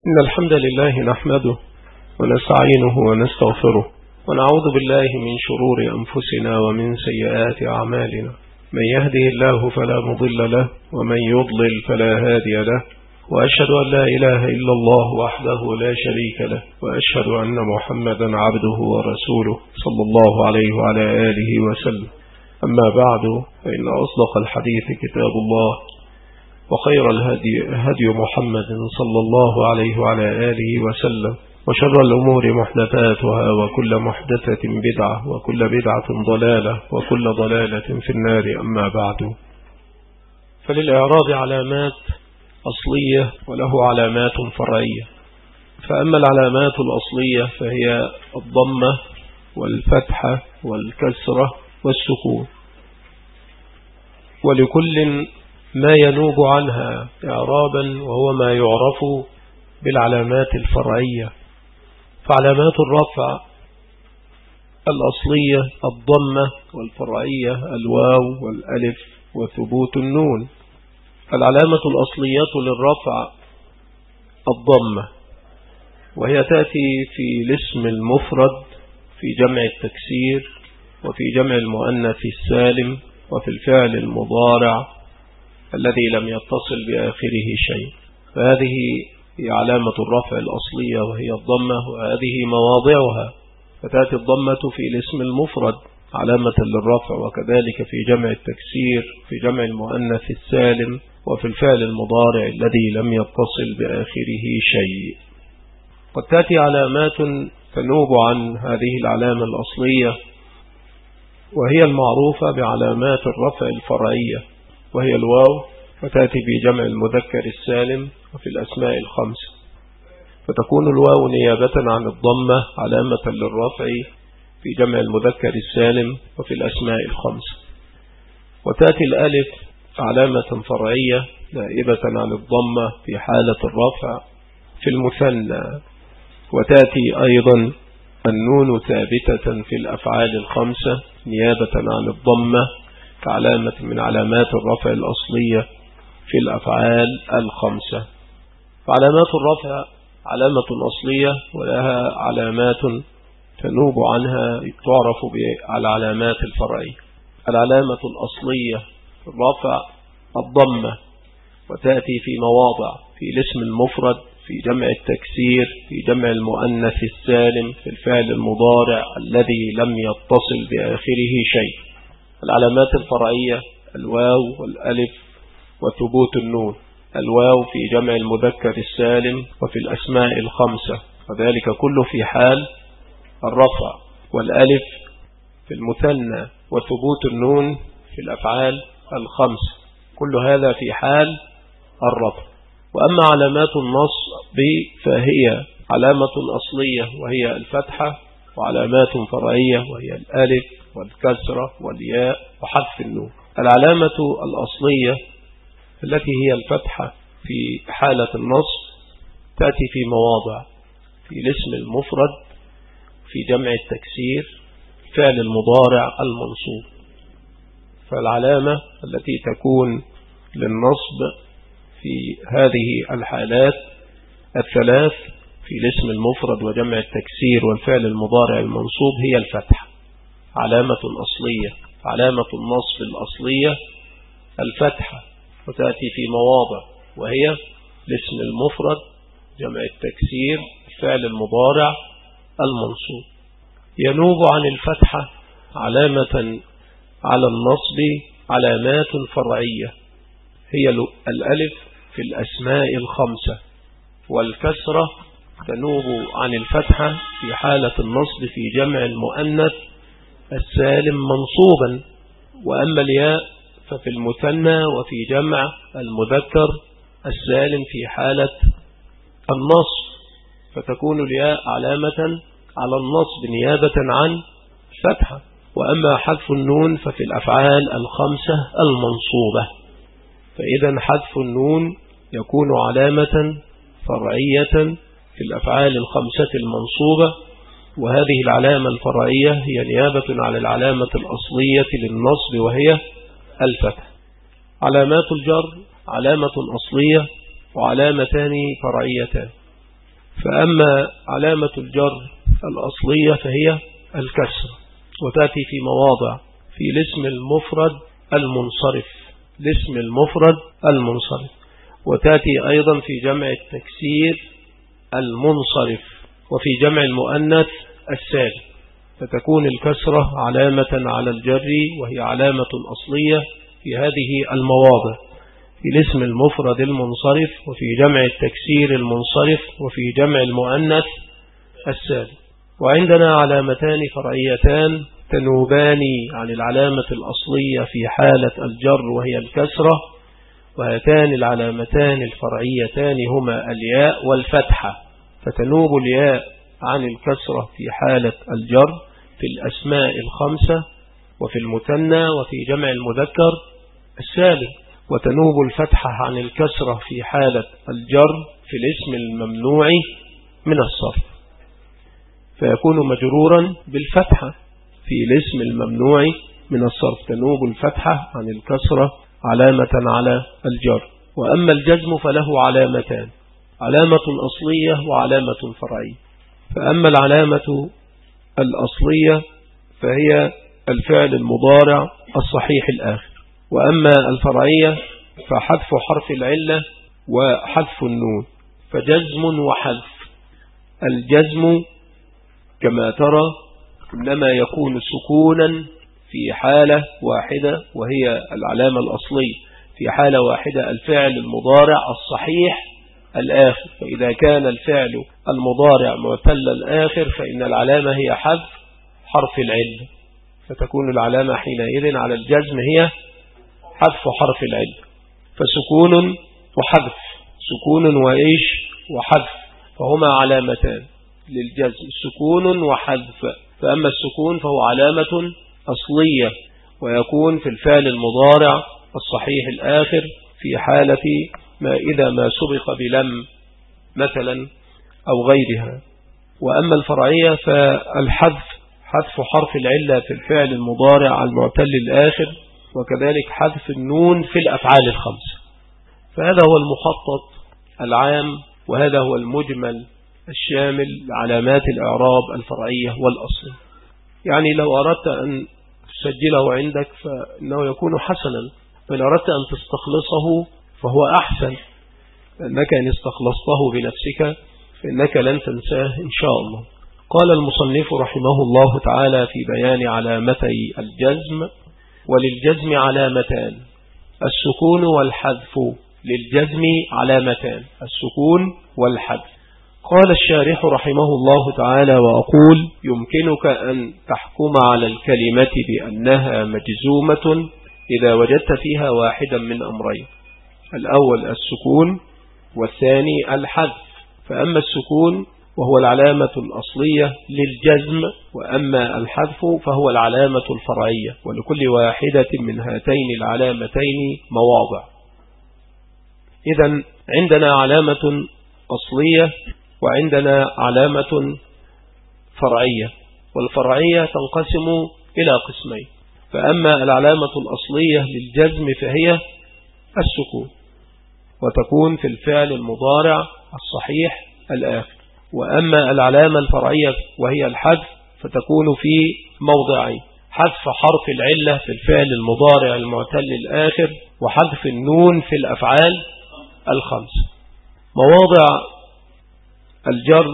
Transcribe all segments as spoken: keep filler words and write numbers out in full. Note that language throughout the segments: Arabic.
إن الحمد لله نحمده ونستعينه ونستغفره ونعوذ بالله من شرور أنفسنا ومن سيئات أعمالنا. من يهده الله فلا مضل له ومن يضلل فلا هادي له، وأشهد أن لا إله إلا الله وحده لا شريك له، وأشهد أن محمدا عبده ورسوله صلى الله عليه وعلى آله وسلم. أما بعد، فإن أصدق الحديث كتاب الله، وخير الهدي هدي محمد صلى الله عليه وعلى آله وسلم، وشر الأمور محدثاتها، وكل محدثة بدعة، وكل بدعة ضلالة، وكل ضلالة في النار. أما بعد، فللإعراب علامات أصلية وله علامات فرعية. فأما العلامات الأصلية فهي الضمة والفتحة والكسرة والسكون، ولكل ما ينوب عنها إعرابا، وهو ما يعرف بالعلامات الفرعية. فعلامات الرفع الأصلية الضمة، والفرعية الواو والألف وثبوت النون. العلامة الأصلية للرفع الضمة، وهي تأتي في الاسم المفرد، في جمع التكسير، وفي جمع المؤنث السالم، وفي الفعل المضارع الذي لم يتصل بآخره شيء. فهذه هي علامة الرفع الأصلية، وهي الضمة، وهذه مواضعها. فتأتي الضمة في الاسم المفرد علامة للرفع، وكذلك في جمع التكسير، في جمع المؤنث السالم، وفي الفعل المضارع الذي لم يتصل بآخره شيء. قد تأتي علامات تنوب عن هذه العلامة الأصلية، وهي المعروفة بعلامات الرفع الفرعية، وهي الواو، فتأتي في جمع المذكر السالم وفي الأسماء الخمسة. فتكون الواو نيابة عن الضمة علامة للرفع في جمع المذكر السالم وفي الأسماء الخمسة. وتأتي الألف علامة فرعية نائبة عن الضمة في حالة الرفع في المثنى. وتأتي أيضا النون ثابتة في الأفعال الخمسة نيابة عن الضمة كعلامة من علامات الرفع الأصلية في الأفعال الخمسة. فعلامات الرفع علامة أصلية، ولها علامات تنوب عنها تعرف بالعلامات الفرعية. العلامة الأصلية في الرفع الضمة، وتأتي في مواضع في الاسم المفرد، في جمع التكسير، في جمع المؤنث السالم، في الفعل المضارع الذي لم يتصل بآخره شيء. العلامات الفرعية الواو والألف وثبوت النون. الواو في جمع المذكر السالم وفي الأسماء الخمسة، وذلك كله في حال الرفع، والألف في المثنى، وثبوت النون في الأفعال الخمسة، كل هذا في حال الرفع. وأما علامات النصب فهي علامة أصلية وهي الفتحة، وعلامات فرعية وهي الألف والكسرة والياء وحذف النون. العلامة الأصلية التي هي الفتحة في حالة النصب تأتي في مواضع في الاسم المفرد، في جمع التكسير، فعل المضارع المنصوب. فالعلامة التي تكون للنصب في هذه الحالات الثلاث في الاسم المفرد وجمع التكسير والفعل المضارع المنصوب هي الفتحة، علامة أصلية. علامة النصب الأصلية الفتحة، وتأتي في مواضع، وهي الاسم المفرد، جمع التكسير، الفعل المضارع المنصوب. ينوب عن الفتحة علامة على النصب علامات فرعية، هي الألف في الأسماء الخمسة، والكسرة تنوب عن الفتحة في حالة النصب في جمع المؤنث السالم منصوبا. وأما الياء ففي المثنى وفي جمع المذكر السالم في حالة النصب، فتكون الياء علامة على النصب نيابة عن الفتحة. وأما حذف النون ففي الأفعال الخمسة المنصوبة. فإذا حذف النون يكون علامة فرعية في الأفعال الخمسة المنصوبة، وهذه العلامة الفرعية هي نيابة على العلامة الأصلية للنصب وهي الفتح. علامات الجر علامة أصلية وعلامتان فرعيتان. فأما علامة الجر الأصلية فهي الكسر، وتأتي في مواضع في الاسم المفرد المنصرف، الاسم المفرد المنصرف، وتأتي أيضا في جمع التكسير المنصرف، وفي جمع المؤنث السالم، فتكون الكسرة علامة على الجر وهي علامة أصلية في هذه المواضع، في الاسم المفرد المنصرف، وفي جمع التكسير المنصرف، وفي جمع المؤنث السالم. وعندنا علامتان فرعيتان تنوبان عن العلامة الأصلية في حالة الجر وهي الكسرة، وهاتان العلامتان الفرعيتان هما الياء والفتحة، فتنوب الياء عن الكسرة في حالة الجر في الأسماء الخمسة وفي المثنى وفي جمع المذكر السالم، وتنوب الفتحة عن الكسرة في حالة الجر في الاسم الممنوع من الصرف، فيكون مجرورا بالفتحة في الاسم الممنوع من الصرف، تنوب الفتحة عن الكسرة علامة على الجر. وأما الجزم فله علامتان، علامة أصلية وعلامة فرعية. فأما العلامة الأصلية فهي الفعل المضارع الصحيح الآخر، وأما الفرعية فحذف حرف العلة وحذف النون، فجزم وحذف. الجزم كما ترى إنما يكون سكونا في حالة واحدة وهي العلامة الأصلية، في حالة واحدة الفعل المضارع الصحيح الآخر، فإذا كان الفعل المضارع معتل الآخر فإن العلامة هي حذف حرف العلة، فتكون العلامة حينئذ على الجزم هي حذف حرف العلة. فسكون وحذف، سكون وإيش وحذف، فهما علامتان للجزم، سكون وحذف. فأما السكون فهو علامة أصلية، ويكون في الفعل المضارع الصحيح الآخر في حالة ما إذا ما سبق بلم مثلا أو غيرها. وأما الفرعية فالحذف حذف حرف العلة في الفعل المضارع المعتل الآخر، وكذلك حذف النون في الأفعال الخمسة. فهذا هو المخطط العام، وهذا هو المجمل الشامل لعلامات الإعراب الفرعية والأصلية. يعني لو أردت أن تسجله عندك فإنه يكون حسنا، وإن أردت أن تستخلصه فهو أحسن، لأنك إن استخلصته بنفسك فإنك لن تنساه إن شاء الله. قال المصنف رحمه الله تعالى في بيان علامتي الجزم: وللجزم علامتان، السكون والحذف. للجزم علامتان، السكون والحذف. قال الشارح رحمه الله تعالى: وأقول يمكنك أن تحكم على الكلمة بأنها مجزومة إذا وجدت فيها واحدا من أمرين: الأول السكون، والثاني الحذف. فأما السكون وهو العلامة الأصلية للجزم، وأما الحذف فهو العلامة الفرعية، ولكل واحدة من هاتين العلامتين مواضع. إذن عندنا علامة أصلية وعندنا علامة فرعية، والفرعية تنقسم إلى قسمين. فأما العلامة الأصلية للجزم فهي السكون، وتكون في الفعل المضارع الصحيح الآخر. وأما العلامة الفرعية وهي الحذف فتكون في موضعين: حذف حرف العلة في الفعل المضارع المعتل الآخر، وحذف النون في الأفعال الخمس. مواضع الجر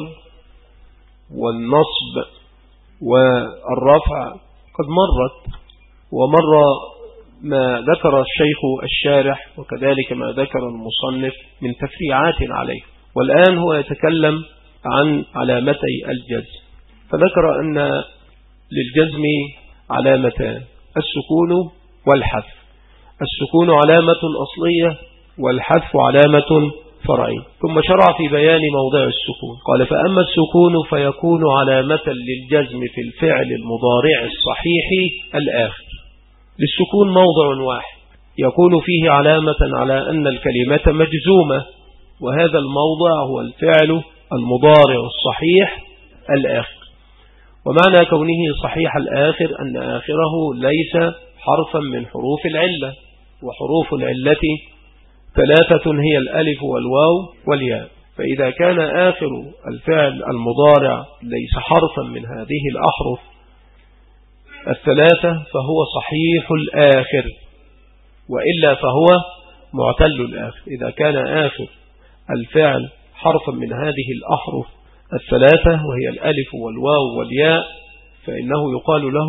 والنصب والرفع قد مرت، ومر ما ذكر الشيخ الشارح وكذلك ما ذكر المصنف من تفريعات عليه. والآن هو يتكلم عن علامتي الجزم، فذكر أن للجزم علامتان: السكون والحذف. السكون علامة أصلية والحذف علامة فرعية. ثم شرع في بيان موضع السكون، قال: فأما السكون فيكون علامة للجزم في الفعل المضارع الصحيح الآخر. للسكون موضع واحد يكون فيه علامة على أن الكلمة مجزومة، وهذا الموضع هو الفعل المضارع الصحيح الآخر. ومعنى كونه صحيح الآخر أن آخره ليس حرفا من حروف العلة، وحروف العلة ثلاثة هي الألف والواو والياء، فإذا كان آخر الفعل المضارع ليس حرفا من هذه الأحرف الثلاثة فهو صحيح الآخر، وإلا فهو معتل الآخر. إذا كان آخر الفعل حرفا من هذه الأحرف الثلاثة وهي الألف والواو والياء فإنه يقال له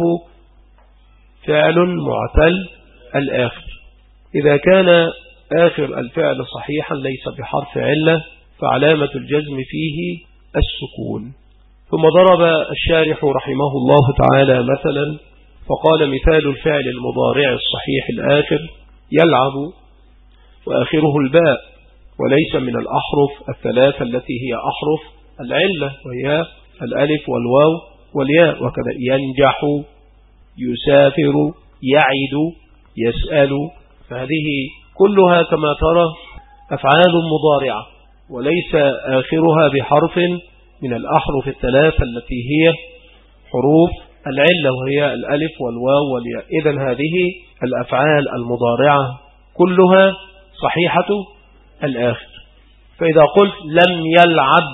فعل معتل الآخر. إذا كان آخر الفعل صحيحا ليس بحرف علة فعلامة الجزم فيه السكون. ثم ضرب الشارح رحمه الله تعالى مثلا فقال مثال الفعل المضارع الصحيح الآخر يلعب وآخره الباء وليس من الأحرف الثلاثة التي هي أحرف العلة وهي الألف والواو والياء. وكذا ينجح، يسافر، يعد، يسأل، فهذه كلها كما ترى أفعال مضارعة وليس آخرها بحرف من الأحرف الثلاثة التي هي حروف العلة وهي الألف والواو والياء. إذن هذه الأفعال المضارعة كلها صحيحة الآخر. فإذا قلت لم يلعب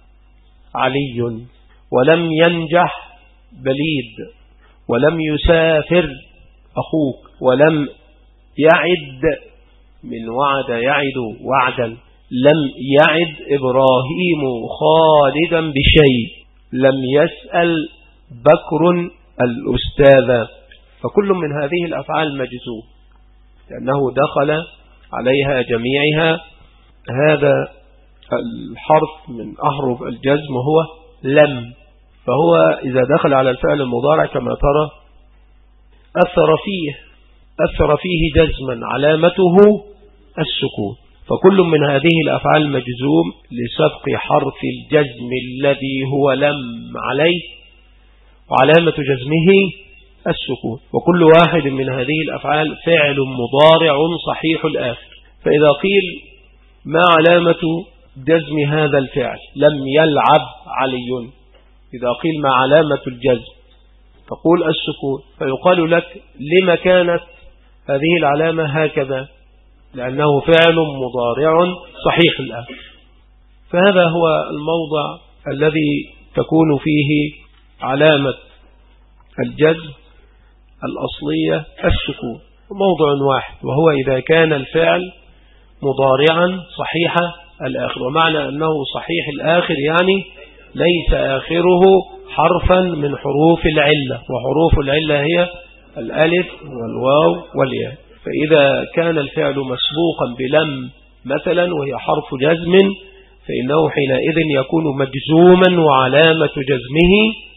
علي ولم ينجح بليد ولم يسافر أخوك ولم يعد من وعد يعد وعدا، لم يعد إبراهيم خالدا بشيء، لم يسأل بكر الأستاذ، فكل من هذه الأفعال مجزوم لأنه دخل عليها جميعها هذا الحرف من أحرف الجزم هو لم، فهو إذا دخل على الفعل المضارع كما ترى أثر فيه أثر فيه جزما علامته السكون. فكل من هذه الأفعال مجزوم لسبق حرف الجزم الذي هو لم عليه وعلامة جزمه السكون. وكل واحد من هذه الأفعال فعل مضارع صحيح الآخر. فإذا قيل ما علامة جزم هذا الفعل لم يلعب علي، إذا قيل ما علامة الجزم تقول السكون، فيقال لك لما كانت هذه العلامة هكذا؟ لأنه فعل مضارع صحيح الآخر. فهذا هو الموضع الذي تكون فيه علامة الجزم الأصلية السكون، موضع واحد وهو إذا كان الفعل مضارعا صحيح الآخر. ومعنى أنه صحيح الآخر يعني ليس آخره حرفا من حروف العلة، وحروف العلة هي الألف والواو والياء. فإذا كان الفعل مسبوقا بلم مثلا وهي حرف جزم فإنه حينئذ يكون مجزوما وعلامة جزمه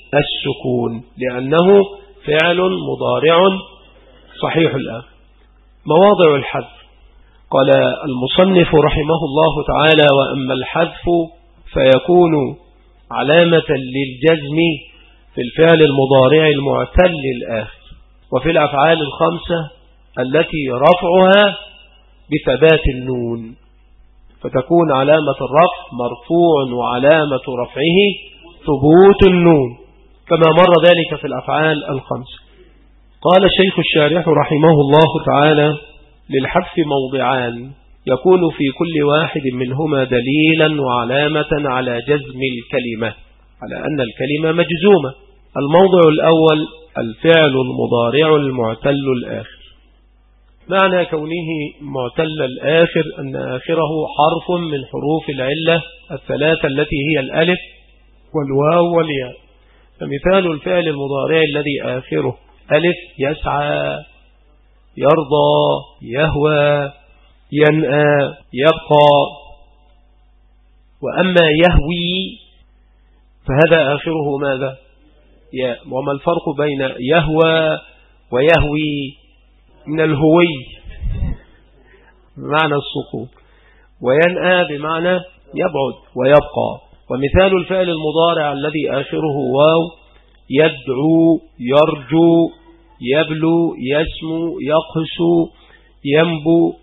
السكون لأنه فعل مضارع صحيح الآخر. مواضع الحذف قال المصنف رحمه الله تعالى وأما الحذف فيكون علامة للجزم في الفعل المضارع المعتل الآخر وفي الأفعال الخمسة التي رفعها بثبات النون، فتكون علامة الرفع مرفوع وعلامة رفعه ثبوت النون كما مر ذلك في الأفعال الخمسة. قال الشيخ الشارح رحمه الله تعالى للحذف موضعان يكون في كل واحد منهما دليلا وعلامة على جزم الكلمة على أن الكلمة مجزومة. الموضع الأول الفعل المضارع المعتل الآخر. معنى كونه معتل الآخر أن آخره حرف من حروف العلة الثلاثة التي هي الألف والواو والياء. فمثال الفعل المضارع الذي آخره ألف يسعى، يرضى، يهوى، ينأى، يبقى. وأما يهوي فهذا آخره ماذا؟ ياء. وما الفرق بين يهوى ويهوي؟ من الهوي بمعنى السقوط، وينأى بمعنى يبعد ويبقى. ومثال الفعل المضارع الذي آخره واو يدعو، يرجو، يبلو، يسمو، يقسو، ينبو.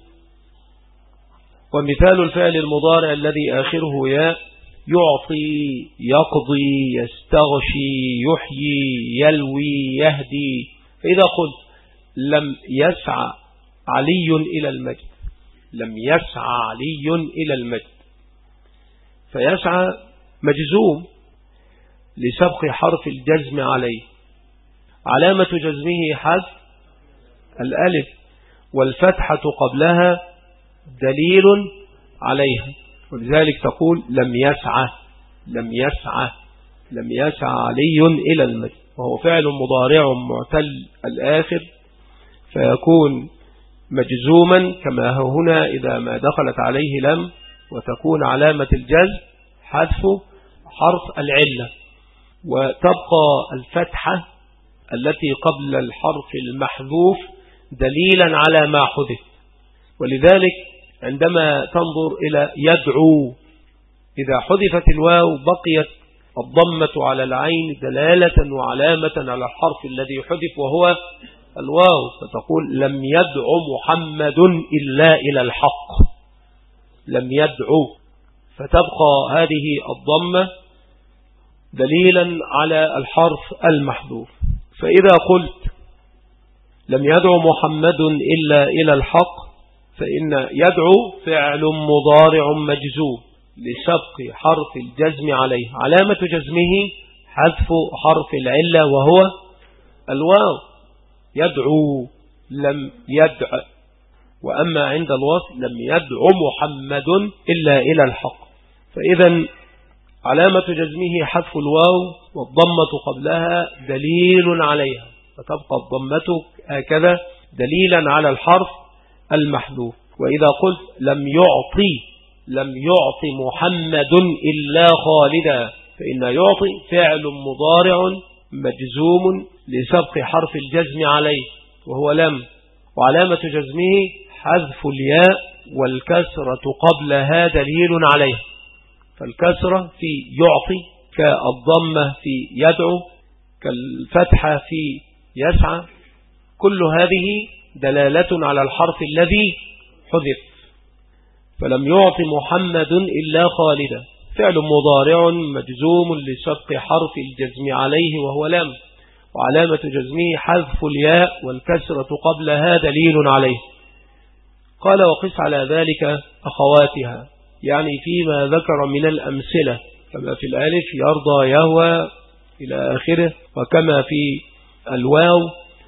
ومثال الفعل المضارع الذي آخره ياء يعطي، يقضي، يستغشي، يحيي، يلوي، يهدي. فإذا قلت لم يسعى علي إلى المجد، لم يسعى علي إلى المجد، فيسعى مجزوم لسبق حرف الجزم عليه، علامة جزمه حذف الألف، والفتحة قبلها دليل عليها، ولذلك تقول لم يسعى لم يسعى لم يسعى علي إلى المسجد، وهو فعل مضارع معتل الآخر فيكون مجزوما كما هو هنا إذا ما دخلت عليه لم، وتكون علامة الجزم حذف حرف العلة، وتبقى الفتحة التي قبل الحرف المحذوف دليلا على ما حذف. ولذلك عندما تنظر إلى يدعو، إذا حذفت الواو بقيت الضمة على العين دلالة وعلامة على الحرف الذي حذف وهو الواو، فتقول لم يدعو محمد إلا إلى الحق، لم يدعو، فتبقى هذه الضمة دليلا على الحرف المحذوف. فإذا قلت لم يدعو محمد إلا إلى الحق، فإن يدعو فعل مضارع مجزوم لسبق حرف الجزم عليه، علامة جزمه حذف حرف العلة وهو الواو، يدعو لم يدع. وأما عند الوصل لم يدعو محمد إلا إلى الحق، فإذا علامة جزمه حذف الواو والضمة قبلها دليل عليها، فتبقى الضمة هكذا دليلا على الحرف المحذوف. وإذا قلت لم يعطي لم يعطي محمد إلا خالدا، فإن يعطي فعل مضارع مجزوم لسبق حرف الجزم عليه وهو لم، وعلامة جزمه حذف الياء والكسرة قبلها دليل عليه، فالكسرة في يعطي كالضمة في يدعو كالفتحة في يسعى، كل هذه دلالة على الحرف الذي حذف. فلم يعطي محمد إلا خالدا فعل مضارع مجزوم لسبق حرف الجزم عليه وهو لم، وعلامة جزمه حذف الياء والكسرة قبلها دليل عليه. قال وقس على ذلك أخواتها، يعني فيما ذكر من الأمثلة، كما في الألف يرضى يهوى إلى آخره، وكما في الواو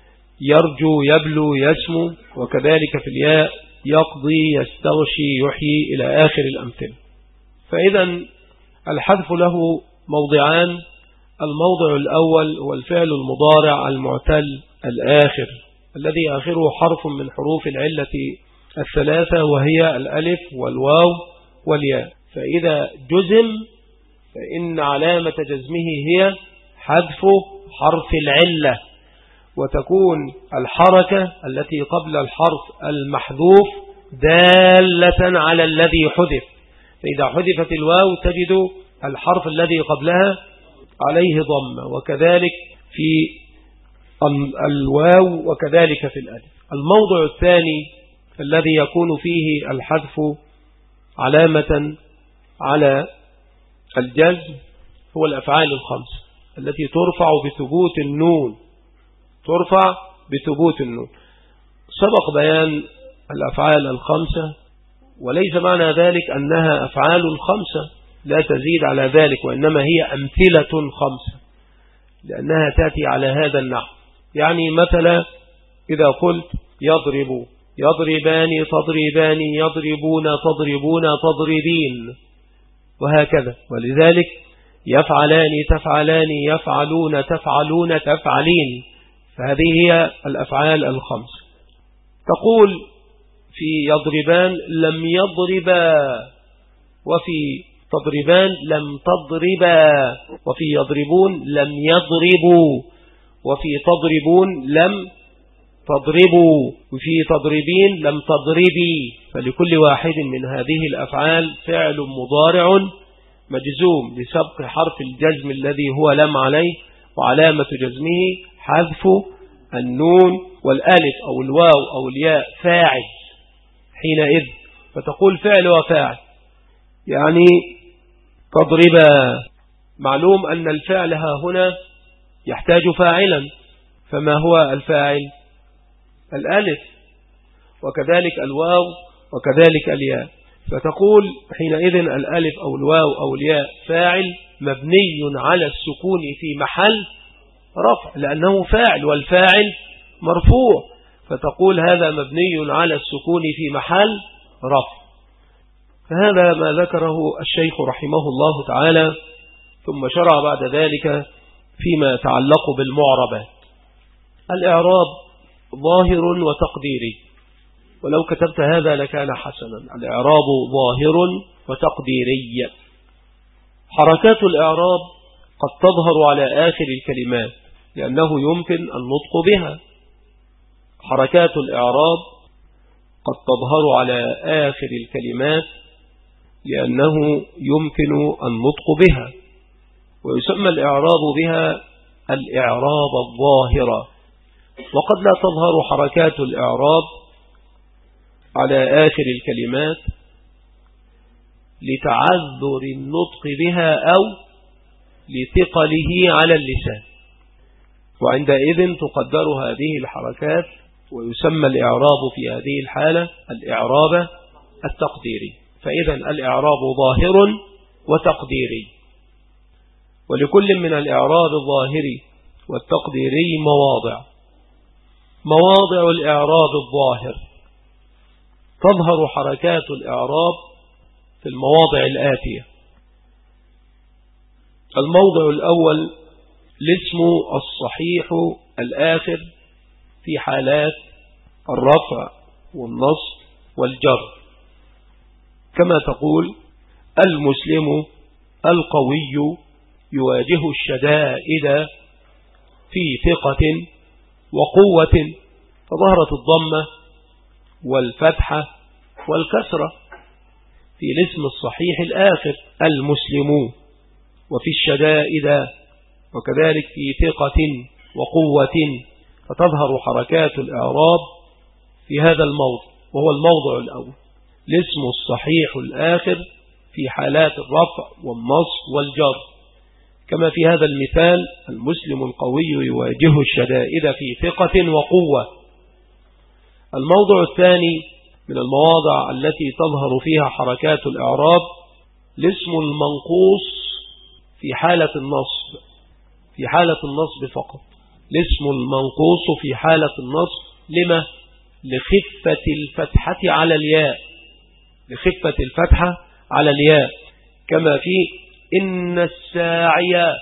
يرجو يبلو يسمو، وكذلك في الياء يقضي يستغشي يحيي إلى آخر الأمثلة. فإذا الحذف له موضعان، الموضع الأول هو الفعل المضارع المعتل الآخر الذي آخره حرف من حروف العلة الثلاثة وهي الألف والواو والياء، فإذا جزم فإن علامة جزمه هي حذف حرف العلة، وتكون الحركة التي قبل الحرف المحذوف دالة على الذي حذف، فإذا حذفت الواو تجد الحرف الذي قبلها عليه ضمة، وكذلك في الواو وكذلك في الألف. الموضع الثاني الذي يكون فيه الحذف علامة على الجزم هو الأفعال الخمس التي ترفع بثبوت النون، ترفع بثبوت النون. سبق بيان الأفعال الخمسة، وليس معنى ذلك أنها أفعال خمسة لا تزيد على ذلك، وإنما هي أمثلة خمسة لأنها تأتي على هذا النحو. يعني مثلا إذا قلت يضرب يضربان تضربان يضربون تضربون تضربين وهكذا، ولذلك يفعلان تفعلان يفعلون تفعلون تفعلين، فهذه هي الأفعال الخمس. تقول في يضربان لم يضربا، وفي تضربان لم تضربا، وفي يضربون لم يضربوا، وفي تضربون لم تضربوا، وفي تضربين لم تضربي. فلكل واحد من هذه الأفعال فعل مضارع مجزوم بسبق حرف الجزم الذي هو لم عليه، وعلامة جزمه حذف النون والألف أو الواو أو الياء فاعل حينئذ، فتقول فعل وفاعل. يعني تضربا، معلوم أن الفعل ها هنا يحتاج فاعلا، فما هو الفاعل؟ الألف، وكذلك الواو وكذلك الياء. فتقول حينئذ الألف أو الواو أو الياء فاعل مبني على السكون في محل رفع لأنه فاعل والفاعل مرفوع، فتقول هذا مبني على السكون في محل رفع. فهذا ما ذكره الشيخ رحمه الله تعالى، ثم شرع بعد ذلك فيما يتعلق بالمعربات. الإعراب ظاهر وتقديري، ولو كتبت هذا لكان حسنا. الإعراب ظاهر وتقديري. حركات الإعراب قد تظهر على آخر الكلمات لأنه يمكن النطق بها. حركات الإعراب قد تظهر على آخر الكلمات لأنه يمكن النطق بها، ويسمى الإعراب بها الإعراب الظاهرة. وقد لا تظهر حركات الإعراب على آخر الكلمات لتعذر النطق بها أو لثقله على اللسان، وعندئذ تقدر هذه الحركات ويسمى الإعراب في هذه الحالة الإعراب التقديري. فإذا الإعراب ظاهر وتقديري، ولكل من الإعراب الظاهري والتقديري مواضع. مواضع الإعراب الظاهر تظهر حركات الإعراب في المواضع الآتية. الموضع الأول الاسم الصحيح الآخر في حالات الرفع والنصب والجر، كما تقول المسلم القوي يواجه الشدائد في ثقة وقوة، فظهرت الضمة والفتحة والكسرة في الاسم الصحيح الآخر المسلم، وفي الشدائد وكذلك في ثقة وقوة، فتظهر حركات الإعراب في هذا الموضع، وهو الموضع الأول الاسم الصحيح الآخر في حالات الرفع والنصب والجر، كما في هذا المثال المسلم القوي يواجه الشدائد في ثقة وقوة. الموضع الثاني من المواضع التي تظهر فيها حركات الإعراب الاسم المنقوص في حالة النصب، في حالة النصب فقط. الاسم المنقوص في حالة النصب لما؟ لخفة الفتحة على الياء، لخفة الفتحة على الياء، كما في إن الساعي،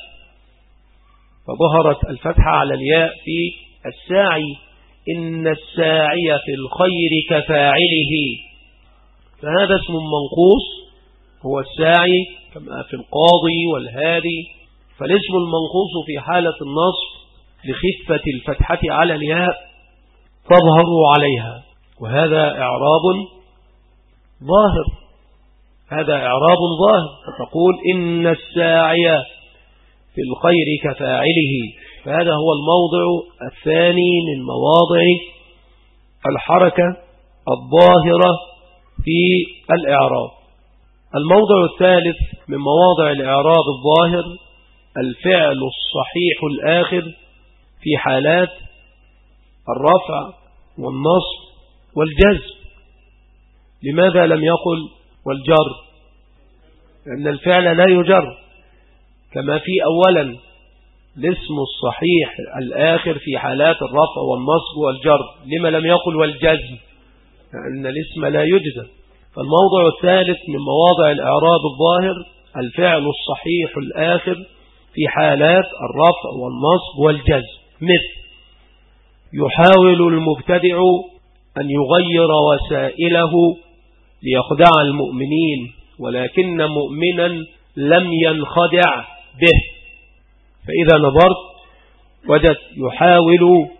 فظهرت الفتحة على الياء في الساعي، إن الساعي في الخير كفاعله، فهذا اسم منقوص هو الساعي، كما في القاضي والهادي. فالاسم المنقوص في حالة النصب لخفة الفتحة على الياء تظهر عليها، وهذا إعراب ظاهر، هذا إعراب ظاهر. فتقول إن الساعي في الخير كفاعله، فهذا هو الموضع الثاني من مواضع الحركة الظاهرة في الإعراب. الموضع الثالث من مواضع الإعراب الظاهر الفعل الصحيح الآخر في حالات الرفع والنصب والجزم. لماذا لم يقل والجر؟ لأن الفعل لا يجر، كما في أولا الاسم الصحيح الآخر في حالات الرفع والنصب والجر. لما لم يقل والجزم؟ لأن الاسم لا يجزم. فالموضع الثالث من مواضع الإعراب الظاهر الفعل الصحيح الآخر في حالات الرفع والنصب والجزم، مثل يحاول المبتدع أن يغير وسائله ليخدع المؤمنين ولكن مؤمنا لم ينخدع به. فإذا نظرت وجدت يحاول،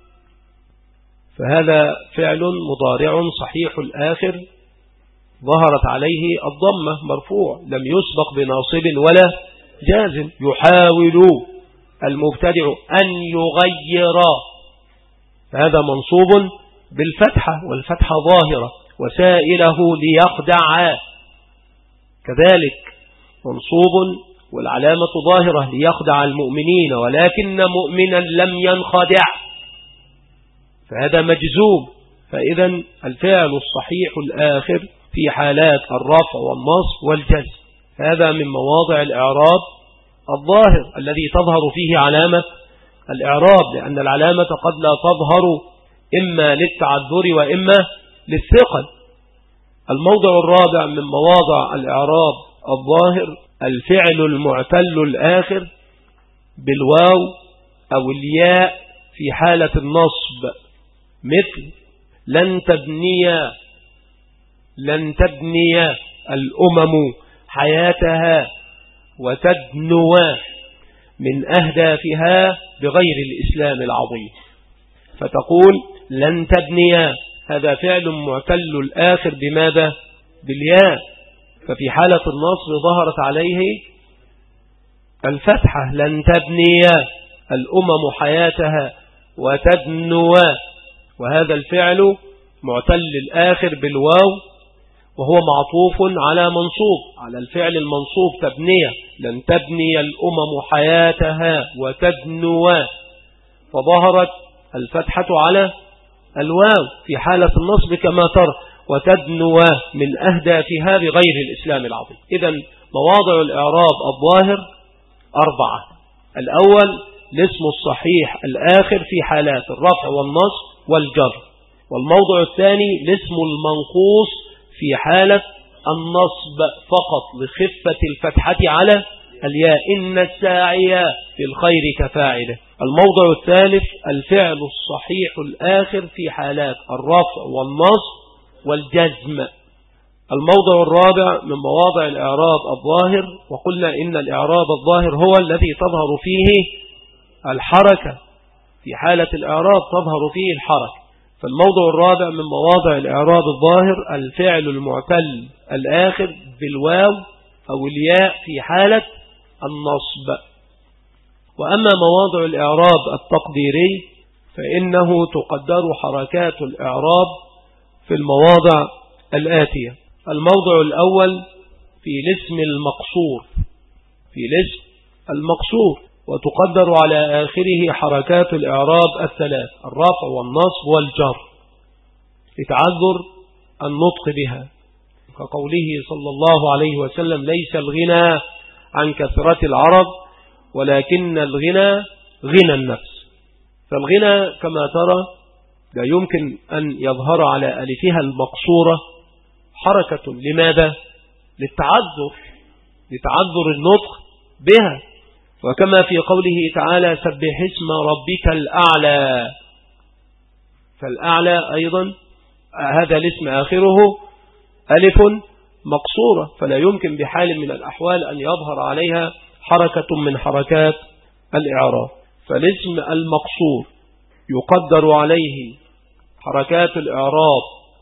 فهذا فعل مضارع صحيح الآخر ظهرت عليه الضمة مرفوع لم يسبق بناصب ولا جازم. يحاول المبتدع أن يغير، فهذا منصوب بالفتحة والفتحة ظاهرة، وسائله ليخدع كذلك منصوب والعلامة ظاهرة ليخدع المؤمنين ولكن مؤمنا لم ينخدع، فهذا مجزوم. فإذا الفعل الصحيح الآخر في حالات الرفع والنصب والجزم. هذا من مواضع الإعراب الظاهر الذي تظهر فيه علامة الإعراب، لأن العلامة قد لا تظهر إما للتعذر وإما للثقل. الموضع الرابع من مواضع الإعراب الظاهر الفعل المعتل الآخر بالواو أو الياء في حالة النصب، مثل لن تبني لن تبني الأمم حياتها وتدنو من أهدافها بغير الإسلام العظيم. فتقول لن تبني، هذا فعل معتل الآخر بماذا؟ بالياء، ففي حالة النصب ظهرت عليه الفتحة، لن تبني الأمم حياتها وتدنو، وهذا الفعل معتل الآخر بالواو وهو معطوف على منصوب، على الفعل المنصوب تبنية، لن تبني الأمم حياتها وتدنو، فظهرت الفتحة على الواو في حالة النصب كما ترى، وتدنو من أهدافها بغير الإسلام العظيم. إذن مواضع الإعراب الظاهر أربعة. الأول الاسم الصحيح الآخر في حالات الرفع والنصب والجر. والموضع الثاني الاسم المنقوص في حالة النصب فقط لخفة الفتحة على الياء، إن الساعي في الخير كفاعله. الموضع الثالث الفعل الصحيح الآخر في حالات الرفع والنصب والجزم. الموضع الرابع من مواضع الإعراب الظاهر، وقلنا إن الإعراب الظاهر هو الذي تظهر فيه الحركة، في حالة الإعراب تظهر فيه الحركة. فالموضع الرابع من مواضع الإعراب الظاهر الفعل المعتل الآخر بالواو أو الياء في حالة النصب. وأما مواضع الإعراب التقديري فإنه تقدر حركات الإعراب في المواضع الآتية. الموضع الأول في الاسم المقصور، في الاسم المقصور وتقدر على آخره حركات الإعراب الثلاث، الرفع والنصب والجر، لتعذر النطق بها، كقوله صلى الله عليه وسلم ليس الغنى عن كثرة العرب ولكن الغنى غنى النفس. فالغنى كما ترى لا يمكن أن يظهر على ألفها المقصورة حركة، لماذا؟ للتعذر، لتعذر النطق بها. وكما في قوله تعالى سبح اسم ربك الأعلى، فالأعلى أيضا هذا الاسم آخره ألف مقصورة، فلا يمكن بحال من الأحوال أن يظهر عليها حركة من حركات الإعراب. فالاسم المقصور يقدر عليه حركات الإعراب،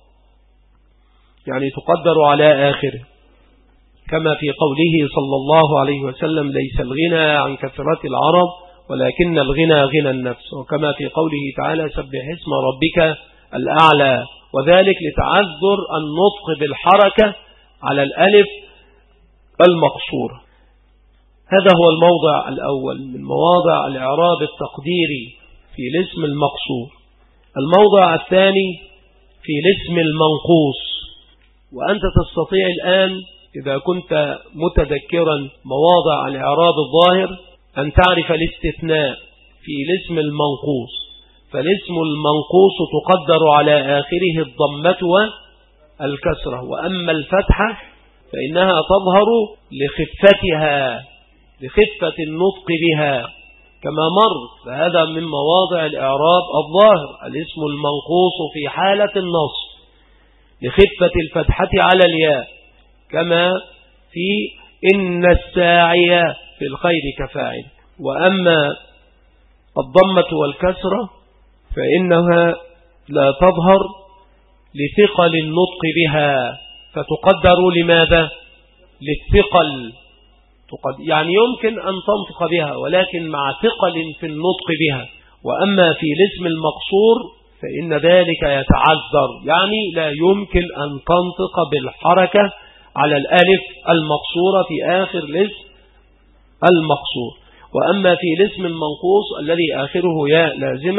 يعني تقدر على آخره، كما في قوله صلى الله عليه وسلم ليس الغنى عن كثرة العرب ولكن الغنى غنى النفس، وكما في قوله تعالى سبح اسم ربك الأعلى، وذلك لتعذر النطق بالحركة على الألف المقصورة. هذا هو الموضع الأول من مواضع الإعراب التقديري في الاسم المقصور. الموضع الثاني في الاسم المنقوص، وأنت تستطيع الآن إذا كنت متذكرا مواضع الإعراب الظاهر أن تعرف الاستثناء في الاسم المنقوص. فالاسم المنقوص تقدر على آخره الضمة والكسرة، وأما الفتحة فإنها تظهر لخفتها، لخفة النطق بها كما مر. فهذا من مواضع الإعراب الظاهر الاسم المنقوص في حالة النصب لخفة الفتحة على الياء، كما في إن الساعي في الخير كفاعل. وأما الضمة والكسرة فإنها لا تظهر لثقل النطق بها، فتقدر لماذا؟ للثقل، يعني يمكن أن تنطق بها ولكن مع ثقل في النطق بها. وأما في الاسم المقصور فإن ذلك يتعذر، يعني لا يمكن أن تنطق بالحركة على الألف المقصورة في آخر الاسم المقصور. وأما في الاسم المنقوص الذي آخره ياء لازمة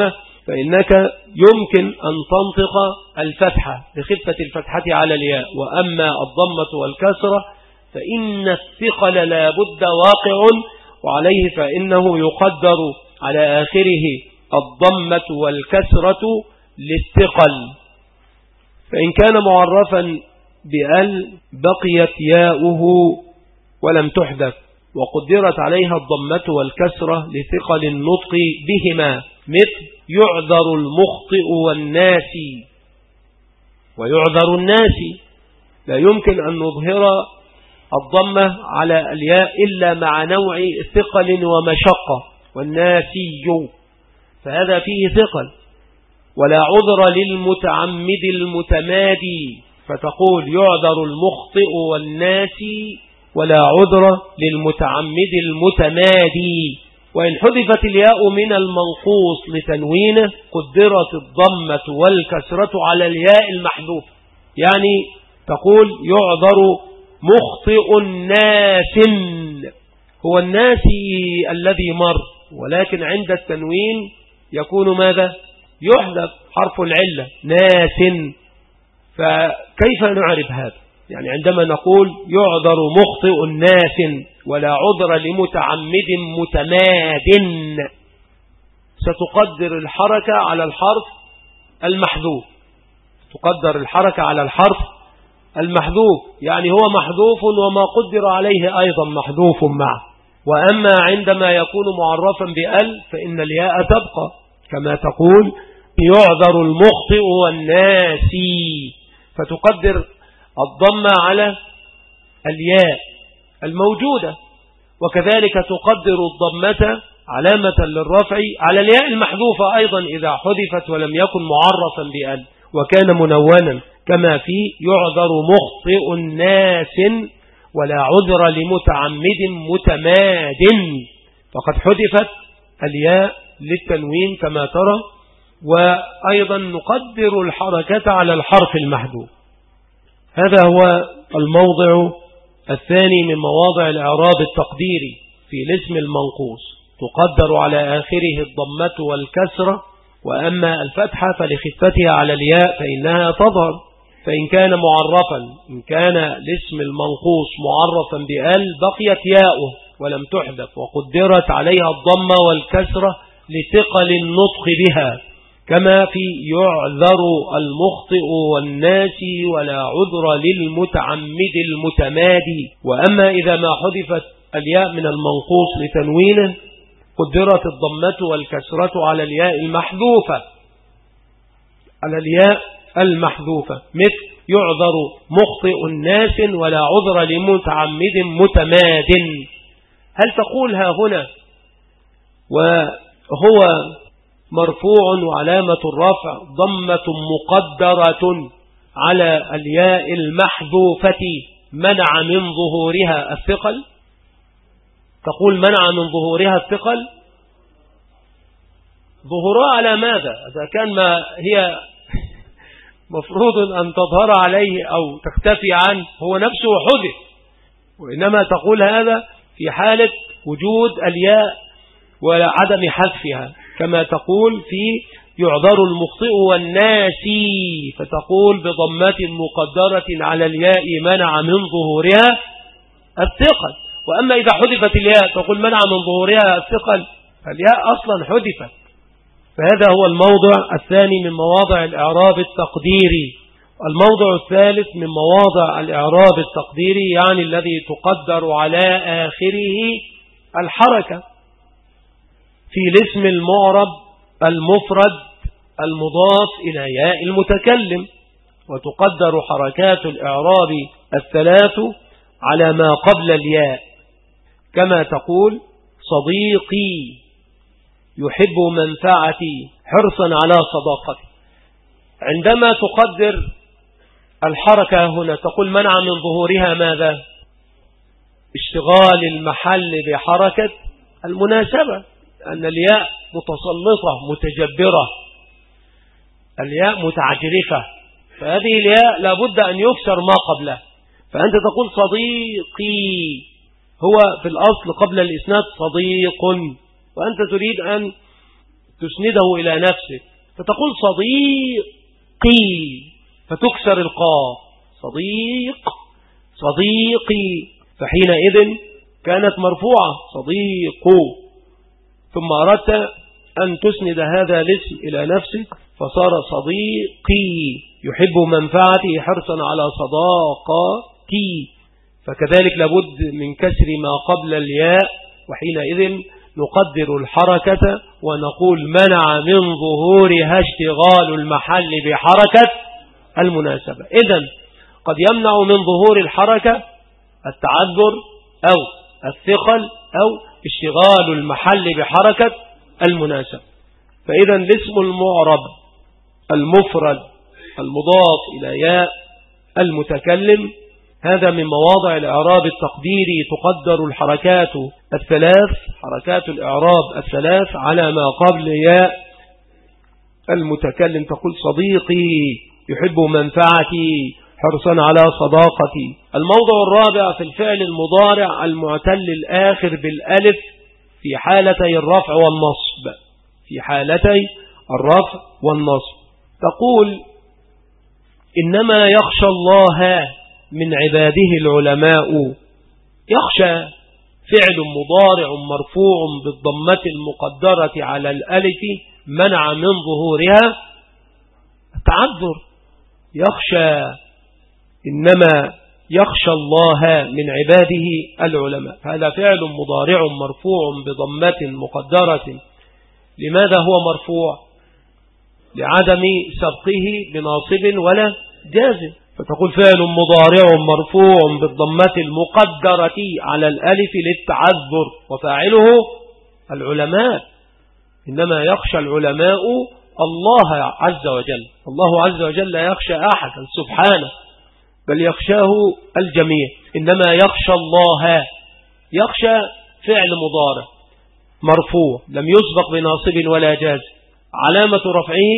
فإنك يمكن أن تنطق الفتحة بخفة الفتحة على الياء. وأما الضمة والكسرة فإن الثقل لا بد واقع، وعليه فإنه يقدر على آخره الضمة والكسرة للثقل. فإن كان معرفا بأل بقيت ياؤه ولم تحذف، وقدرت عليها الضمة والكسرة لثقل النطق بهما، مثل يعذر المخطئ والناسي. ويعذر الناسي لا يمكن أن نظهر الضمة على الياء إلا مع نوع ثقل ومشقة، والناسي فهذا فيه ثقل. ولا عذر للمتعمد المتمادي، فتقول يعذر المخطئ والناسي ولا عذر للمتعمد المتمادي. وإن حذفت الياء من المنقوص لتنوينه قدرت الضمة والكسرة على الياء المحذوف، يعني تقول يعذر مخطئ الناس، هو الناسي الذي مر، ولكن عند التنوين يكون ماذا؟ يحذف حرف العلة ناس. فكيف نعرف هذا؟ يعني عندما نقول يعذر مخطئ الناس ولا عذر لمتعمد متماد، ستقدر الحركة على الحرف المحذوف، تقدر الحركة على الحرف المحذوف، يعني هو محذوف وما قدر عليه أيضا محذوف معه. وأما عندما يكون معرفا بأل فإن الياء تبقى، كما تقول يعذر المخطئ والناسي، فتقدر الضمة على الياء الموجودة، وكذلك تقدر الضمة علامة للرفع على الياء المحذوفة أيضا إذا حذفت ولم يكن معرفا بأل وكان منونا، كما في يعذر مخطئ الناس ولا عذر لمتعمد متماد، فقد حذفت الياء للتنوين كما ترى. وأيضا نقدر الحركة على الحرف المحذوف. هذا هو الموضع الثاني من مواضع الإعراب التقديري في الاسم المنقوص، تقدر على آخره الضمة والكسرة، وأما الفتحة فلخفتها على الياء فإنها تظهر. فإن كان معرفا، إن كان الاسم المنقوص معرفا بأل بقيت ياؤه ولم تحذف، وقدرت عليها الضمة والكسرة لثقل النطق بها، كما في يعذر المخطئ والناسي ولا عذر للمتعمد المتمادي. وأما إذا ما حذفت الياء من المنقوص لتنوينه قدرت الضمة والكسرة على الياء المحذوفة، على الياء المحذوفة، مثل يعذر مخطئ الناس ولا عذر لمتعمد متماد. هل تقولها هنا وهو مرفوع وعلامة الرفع ضمة مقدرة على الياء المحذوفة منع من ظهورها الثقل؟ تقول منع من ظهورها الثقل، ظهورها على ماذا؟ إذا كان ما هي مفروض أن تظهر عليه أو تختفي عنه هو نفسه حذف، وإنما تقول هذا في حالة وجود الياء وعدم حذفها، كما تقول في يعذر المخطئ والناسي، فتقول بضمة مقدرة على الياء منع من ظهورها الثقل. وأما إذا حذفت الياء تقول منع من ظهورها الثقل، فالياء أصلا حذفت. فهذا هو الموضع الثاني من مواضع الإعراب التقديري. الموضع الثالث من مواضع الإعراب التقديري يعني الذي تقدر على آخره الحركة في الاسم المعرب المفرد المضاف إلى ياء المتكلم، وتقدر حركات الإعراب الثلاث على ما قبل الياء، كما تقول صديقي يحب منفعتي حرصا على صداقتي. عندما تقدر الحركة هنا تقول منع من ظهورها ماذا؟ اشتغال المحل بحركة المناسبة، أن الياء متسلطة متجبرة، الياء متعجرفة، فهذه الياء لابد أن يكسر ما قبله. فأنت تقول صديقي، هو في الأصل قبل الإسناد صديق، وأنت تريد أن تسنده إلى نفسك، فتقول صديقي فتكسر القاف، صديق صديقي، فحينئذ كانت مرفوعة صديق، ثم أردت أن تسند هذا الاسم إلى نفسك فصار صديقي يحب منفعتي حرصا على صداقتي، فكذلك لابد من كسر ما قبل الياء، وحينئذ نقدر الحركة ونقول منع من ظهورها اشتغال المحل بحركة المناسبة. إذن قد يمنع من ظهور الحركة التعذر أو الثقل أو اشتغال المحل بحركة المناسبة. فإذا الاسم المعرب المفرد المضاف إلى ياء المتكلم هذا من مواضع الإعراب التقديري، تقدر الحركات الثلاث، حركات الإعراب الثلاث على ما قبل ياء المتكلم. تقول صديقي يحب منفعتي حرصا على صداقتي. الموضع الرابع في الفعل المضارع المعتل الآخر بالألف في حالتي الرفع والنصب، في حالتي الرفع والنصب. تقول إنما يخشى الله من عباده العلماء. يخشى فعل مضارع مرفوع بالضمة المقدرة على الألف منع من ظهورها التعذر. يخشى إنما يخشى الله من عباده العلماء، هذا فعل مضارع مرفوع بضمة مقدرة. لماذا هو مرفوع؟ لعدم سبقه بناصب ولا جازم. فتقول فعل مضارع مرفوع بالضمة المقدرة على الألف للتعذر، وفاعله العلماء. إنما يخشى العلماء الله عز وجل، الله عز وجل لا يخشى أحدا سبحانه بل يخشاه الجميع. إنما يخشى الله، يخشى فعل مضارع مرفوع لم يسبق بناصب ولا جاز، علامة رفعه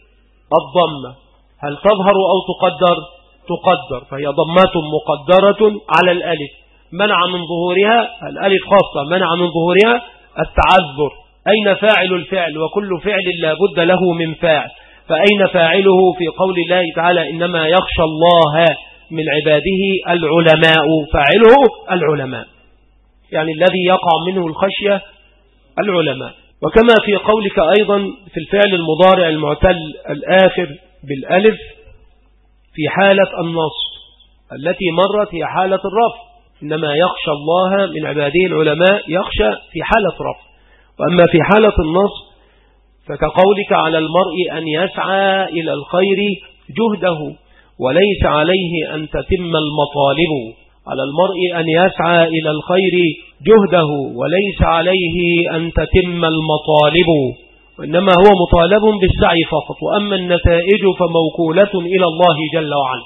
الضمة، هل تظهر أو تقدر؟ تقدر، فهي ضمات مقدرة على الألف، منع من ظهورها الألف خاصة، منع من ظهورها التعذر. أين فاعل الفعل؟ وكل فعل لا بد له من فاعل، فأين فاعله في قول الله تعالى إنما يخشى الله من عباده العلماء؟ فاعله العلماء، يعني الذي يقع منه الخشية العلماء. وكما في قولك أيضا في الفعل المضارع المعتل الآخر بالألف في حالة النصب التي مرت هي حالة الرفع، إنما يخشى الله من عباده العلماء، يخشى في حالة رفع. وأما في حالة النصب فكقولك على المرء أن يسعى إلى الخير جهده وليس عليه أن تتم المطالب. على المرء أن يسعى إلى الخير جهده وليس عليه أن تتم المطالب، وإنما هو مطالب بالسعي فقط، وأما النتائج فموكولة إلى الله جل وعلا.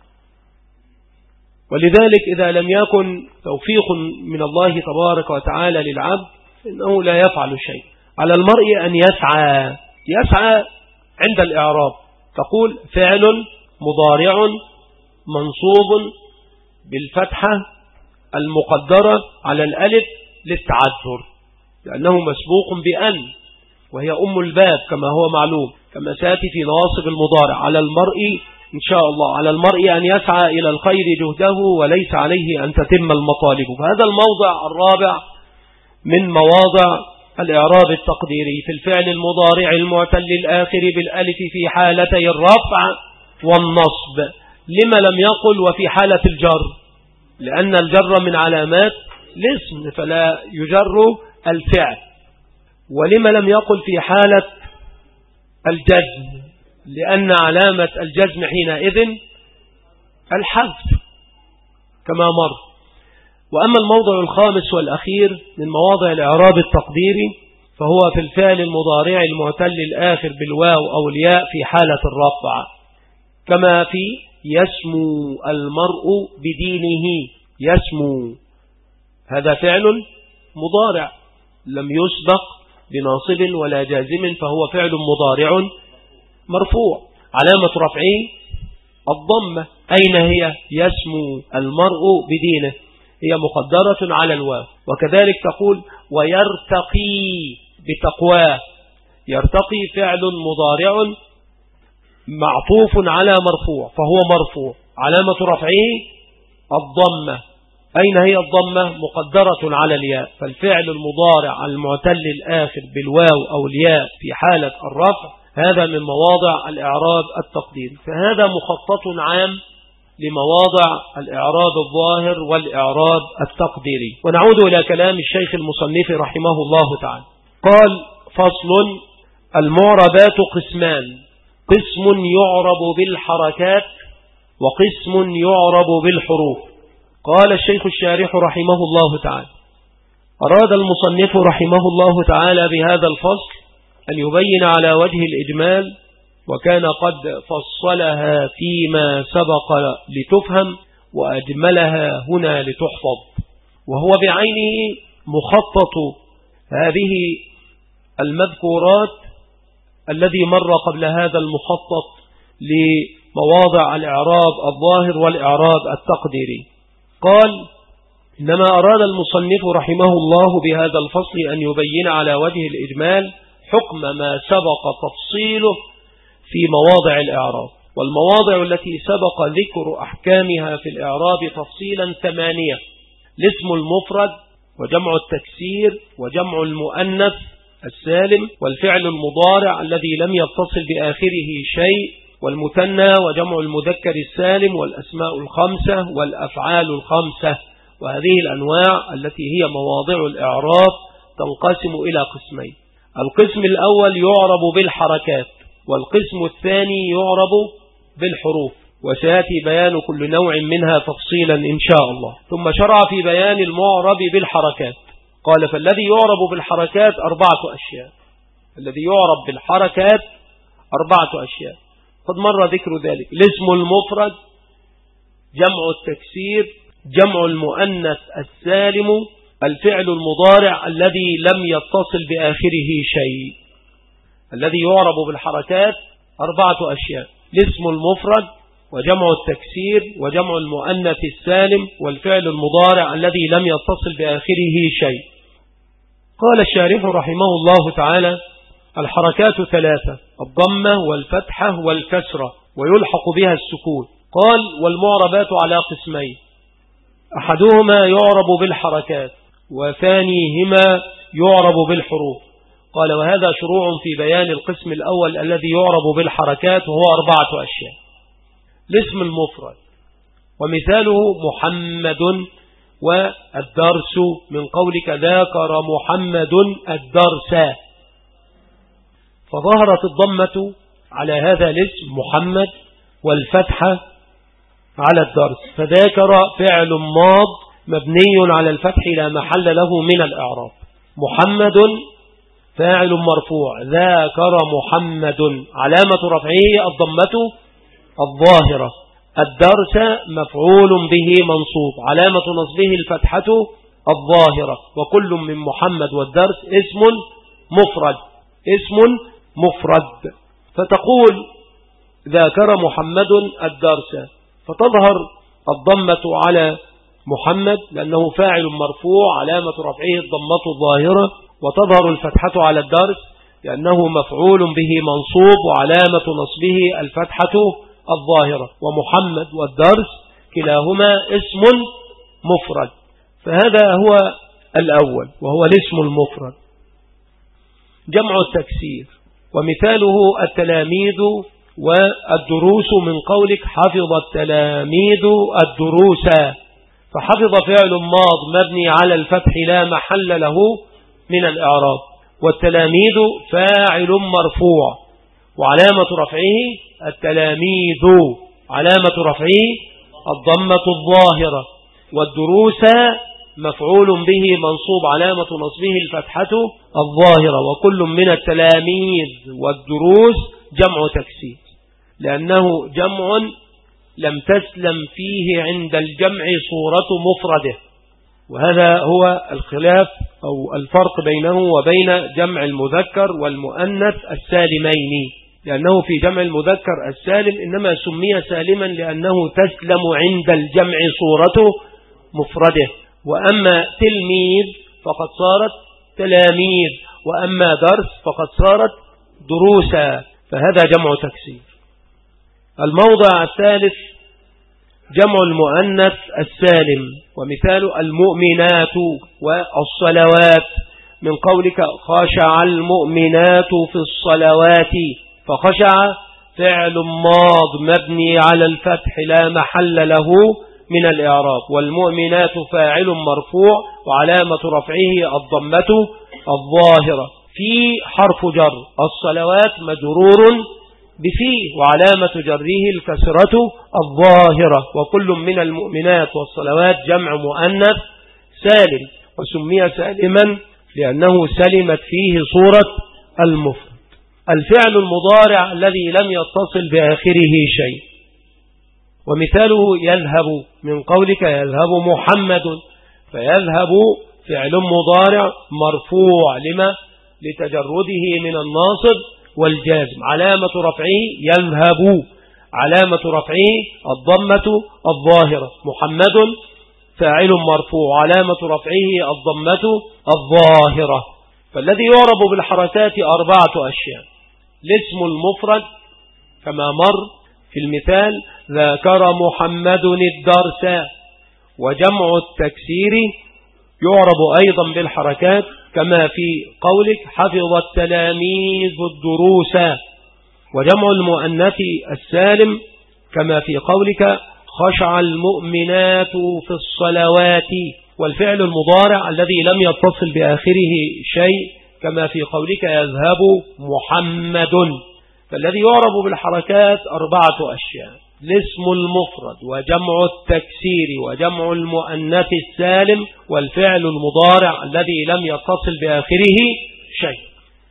ولذلك إذا لم يكن توفيق من الله تبارك وتعالى للعبد إنه لا يفعل شيء. على المرء أن يسعى، يسعى عند الإعراب تقول فعل مضارع منصوب بالفتحة المقدرة على الألف للتعذر، لأنه مسبوق بأن وهي أم الباب كما هو معلوم، كما سيأتي في نواصب المضارع. على المرء إن شاء الله، على المرء أن يسعى إلى الخير جهده وليس عليه أن تتم المطالب. فهذا الموضع الرابع من مواضع الإعراب التقديري في الفعل المضارع المعتل الآخر بالألف في حالتي الرفع والنصب. لما لم يقل وفي حالة الجر؟ لأن الجر من علامات الاسم فلا يجر الفعل. ولما لم يقل في حالة الجزم؟ لأن علامة الجزم حينئذ الحذف كما مر. وأما الموضع الخامس والأخير من مواضع الإعراب التقديري فهو في الفعل المضارع المعتل الآخر بالواو أو الياء في حالة الرفع، كما في يسمو المرء بدينه. يسمو هذا فعل مضارع لم يسبق بناصب ولا جازم، فهو فعل مضارع مرفوع، علامة رفعه الضمة. أين هي؟ يسمو المرء بدينه، هي مقدرة على الواو. وكذلك تقول ويرتقي بتقواه. يرتقي فعل مضارع معطوف على مرفوع فهو مرفوع، علامة رفعه الضمة. أين هي الضمة؟ مقدرة على الياء، فالفعل المضارع المعتل الآخر بالواو أو الياء في حالة الرفع هذا من مواضع الإعراب التقديري. فهذا مخطط عام لمواضع الإعراب الظاهر والإعراب التقديري. ونعود إلى كلام الشيخ المصنف رحمه الله تعالى. قال: فصل: المعربات قسمان، قسم يعرب بالحركات وقسم يعرب بالحروف. قال الشيخ الشارح رحمه الله تعالى: أراد المصنف رحمه الله تعالى بهذا الفصل أن يبين على وجه الإجمال، وكان قد فصلها فيما سبق لتفهم وأجملها هنا لتحفظ، وهو بعينه مخطط هذه المذكورات الذي مر قبل هذا المخطط لمواضع الإعراب الظاهر والإعراب التقديري. قال: إنما أراد المصنف رحمه الله بهذا الفصل أن يبين على وجه الإجمال حكم ما سبق تفصيله في مواضع الإعراب. والمواضع التي سبق ذكر أحكامها في الإعراب تفصيلا ثمانية: الاسم المفرد، وجمع التكسير، وجمع المؤنث السالم، والفعل المضارع الذي لم يتصل بآخره شيء، والمثنى، وجمع المذكر السالم، والأسماء الخمسة، والأفعال الخمسة. وهذه الأنواع التي هي مواضع الإعراب تنقسم إلى قسمين: القسم الأول يعرب بالحركات، والقسم الثاني يعرب بالحروف، وسيأتي بيان كل نوع منها تفصيلا إن شاء الله. ثم شرع في بيان المعرب بالحركات. قال: فالذي يعرب بالحركات أربعة أشياء. الذي يعرب بالحركات أربعة أشياء قد مر ذكر ذلك: الاسم المفرد، جمع التكسير، جمع المؤنث السالم، الفعل المضارع الذي لم يتصل بآخره شيء. الذي يعرب بالحركات أربعة أشياء: الاسم المفرد، وجمع التكسير، وجمع المؤنث السالم، والفعل المضارع الذي لم يتصل بآخره شيء. قال الشارح رحمه الله تعالى: الحركات ثلاثة: الضمة والفتحة والكسرة، ويلحق بها السكون. قال: والمعربات على قسمين: أحدهما يعرب بالحركات، وثانيهما يعرب بالحروف. قال: وهذا شروع في بيان القسم الأول الذي يعرب بالحركات، وهو أربعة أشياء: الاسم المفرد، ومثاله محمد، والدرس من قولك ذاكر محمد الدرس، فظهرت الضمة على هذا الاسم محمد، والفتحة على الدرس، فذاكر فعل ماض مبني على الفتح لا محل له من الإعراب. محمد فاعل مرفوع، ذاكر محمد علامة رفعه الضمة الظاهرة. الدرس مفعول به منصوب، علامة نصبه الفتحة الظاهرة. وكل من محمد والدرس اسم مفرد، اسم مفرد. فتقول ذاكر محمد الدرس، فتظهر الضمة على محمد لأنه فاعل مرفوع، علامة رفعه الضمة الظاهرة، وتظهر الفتحة على الدرس لأنه مفعول به منصوب، وعلامة نصبه الفتحة الظاهرة. ومحمد والدرس كلاهما اسم مفرد. فهذا هو الأول وهو الاسم المفرد. جمع التكسير، ومثاله التلاميذ والدروس من قولك حفظ التلاميذ الدروس، فحفظ فعل ماض مبني على الفتح لا محل له من الإعراب، والتلاميذ فاعل مرفوع، وعلامة رفعه التلاميذ، علامة رفعه الضمة الظاهرة. والدروس مفعول به منصوب، علامة نصبه الفتحة الظاهرة. وكل من التلاميذ والدروس جمع تكسير، لأنه جمع لم تسلم فيه عند الجمع صورة مفرده. وهذا هو الخلاف أو الفرق بينه وبين جمع المذكر والمؤنث السالمين، لأنه في جمع المذكر السالم إنما سمي سالما لأنه تسلم عند الجمع صورة مفرده. وأما تلميذ فقد صارت تلاميذ، وأما درس فقد صارت دروسا، فهذا جمع تكسير. الموضع الثالث جمع المؤنث السالم، ومثال المؤمنات والصلوات من قولك خشع المؤمنات في الصلوات، فخشع فعل ماض مبني على الفتح لا محل له من الإعراب، والمؤمنات فاعل مرفوع وعلامة رفعه الضمة الظاهرة في حرف جر، الصلوات مجرور بفيه وعلامة جره الكسرة الظاهرة، وكل من المؤمنات والصلوات جمع مؤنث سالم، وسمي سالما لأنه سلمت فيه صورة المفرد. الفعل المضارع الذي لم يتصل بآخره شيء، ومثاله يذهب من قولك يذهب محمد، فيذهب فعل مضارع مرفوع لما لتجرده من الناصب والجازم، علامة رفعه يذهب، علامة رفعه الضمة الظاهرة، محمد فاعل مرفوع علامة رفعه الضمة الظاهرة. فالذي يعرب بالحركات أربعة أشياء: الاسم المفرد كما مر في المثال ذاكر محمد الدرس، وجمع التكسير يعرب أيضا بالحركات كما في قولك حفظ التلاميذ الدروس، وجمع المؤنث السالم كما في قولك خشع المؤمنات في الصلوات، والفعل المضارع الذي لم يتصل بآخره شيء كما في قولك يذهب محمد. فالذي يعرب بالحركات أربعة أشياء: الاسم المفرد وجمع التكسير وجمع المؤنث السالم والفعل المضارع الذي لم يتصل بآخره شيء.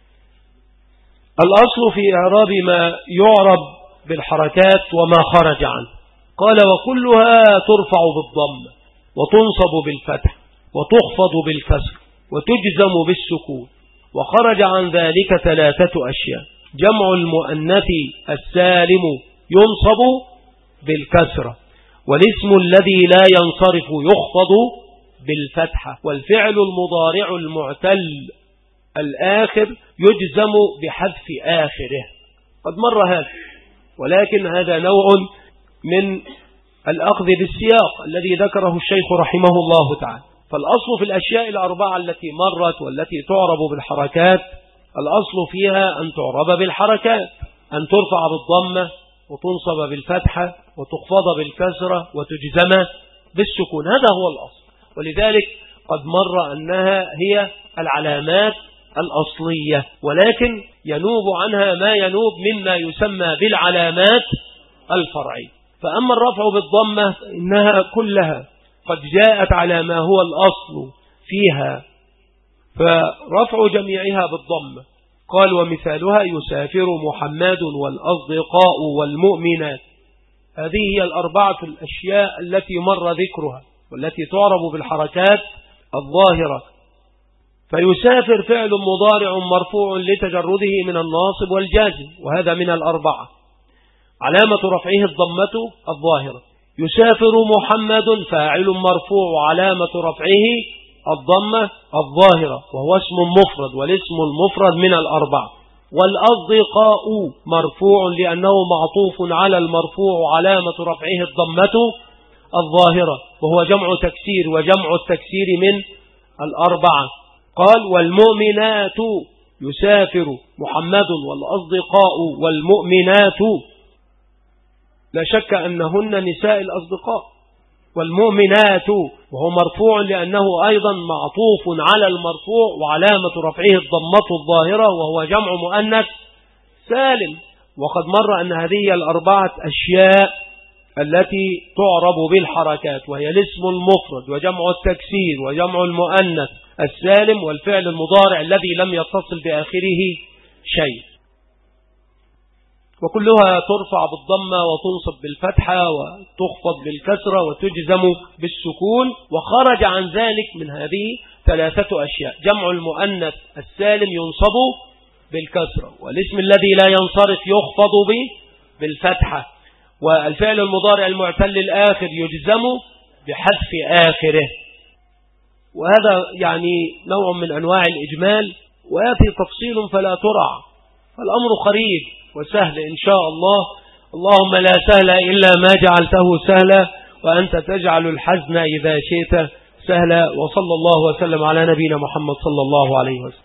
الأصل في إعراب ما يعرب بالحركات وما خرج عنه، قال وكلها ترفع بالضم وتنصب بالفتح وتخفض بالكسر وتجزم بالسكون، وخرج عن ذلك ثلاثة أشياء: جمع المؤنث السالم ينصب بالكسرة، والاسم الذي لا ينصرف يخفض بالفتحة، والفعل المضارع المعتل الآخر يجزم بحذف آخره. قد مر هذا، ولكن هذا نوع من الأخذ بالسياق الذي ذكره الشيخ رحمه الله تعالى. فالأصل في الأشياء الأربعة التي مرت والتي تعرب بالحركات، الأصل فيها أن تعرب بالحركات، أن ترفع بالضمة وتنصب بالفتحة وتخفض بالكسرة وتجزم بالسكون، هذا هو الأصل. ولذلك قد مر أنها هي العلامات الأصلية، ولكن ينوب عنها ما ينوب مما يسمى بالعلامات الفرعية. فأما الرفع بالضمة إنها كلها قد جاءت على ما هو الأصل فيها، فرفع جميعها بالضمة. قال ومثالها يسافر محمد والأصدقاء والمؤمنات. هذه هي الأربعة الأشياء التي مر ذكرها والتي تعرب بالحركات الظاهرة. فيسافر فعل مضارع مرفوع لتجرده من الناصب والجازم، وهذا من الأربعة، علامة رفعه الضمة الظاهرة. يسافر محمد فاعل مرفوع وعلامة رفعه الضمة الظاهرة وهو اسم مفرد، والاسم المفرد من الأربعة. والأصدقاء مرفوع لأنه معطوف على المرفوع وعلامة رفعه الضمة الظاهرة وهو جمع تكسير، وجمع التكسير من الأربعة. قال والمؤمنات يسافر محمد والأصدقاء والمؤمنات، لا شك أنهن نساء الأصدقاء. والمؤمنات وهو مرفوع لأنه أيضا معطوف على المرفوع وعلامة رفعه الضمة الظاهرة وهو جمع مؤنث سالم. وقد مر أن هذه الأربعة أشياء التي تعرب بالحركات، وهي الاسم المفرد وجمع التكسير وجمع المؤنث السالم والفعل المضارع الذي لم يتصل بآخره شيء، وكلها ترفع بالضمة وتنصب بالفتحة وتخفض بالكسرة وتجزم بالسكون. وخرج عن ذلك من هذه ثلاثة أشياء: جمع المؤنث السالم ينصب بالكسرة، والاسم الذي لا ينصرف يخفض بالفتحة، والفعل المضارع المعتل الآخر يجزم بحذف آخره. وهذا يعني نوع من أنواع الإجمال، ويأتي تفصيل فلا ترع والأمر قريب وسهل إن شاء الله. اللهم لا سهل إلا ما جعلته سهلا، وأنت تجعل الحزن إذا شئت سهلا. وصلى الله وسلم على نبينا محمد صلى الله عليه وسلم.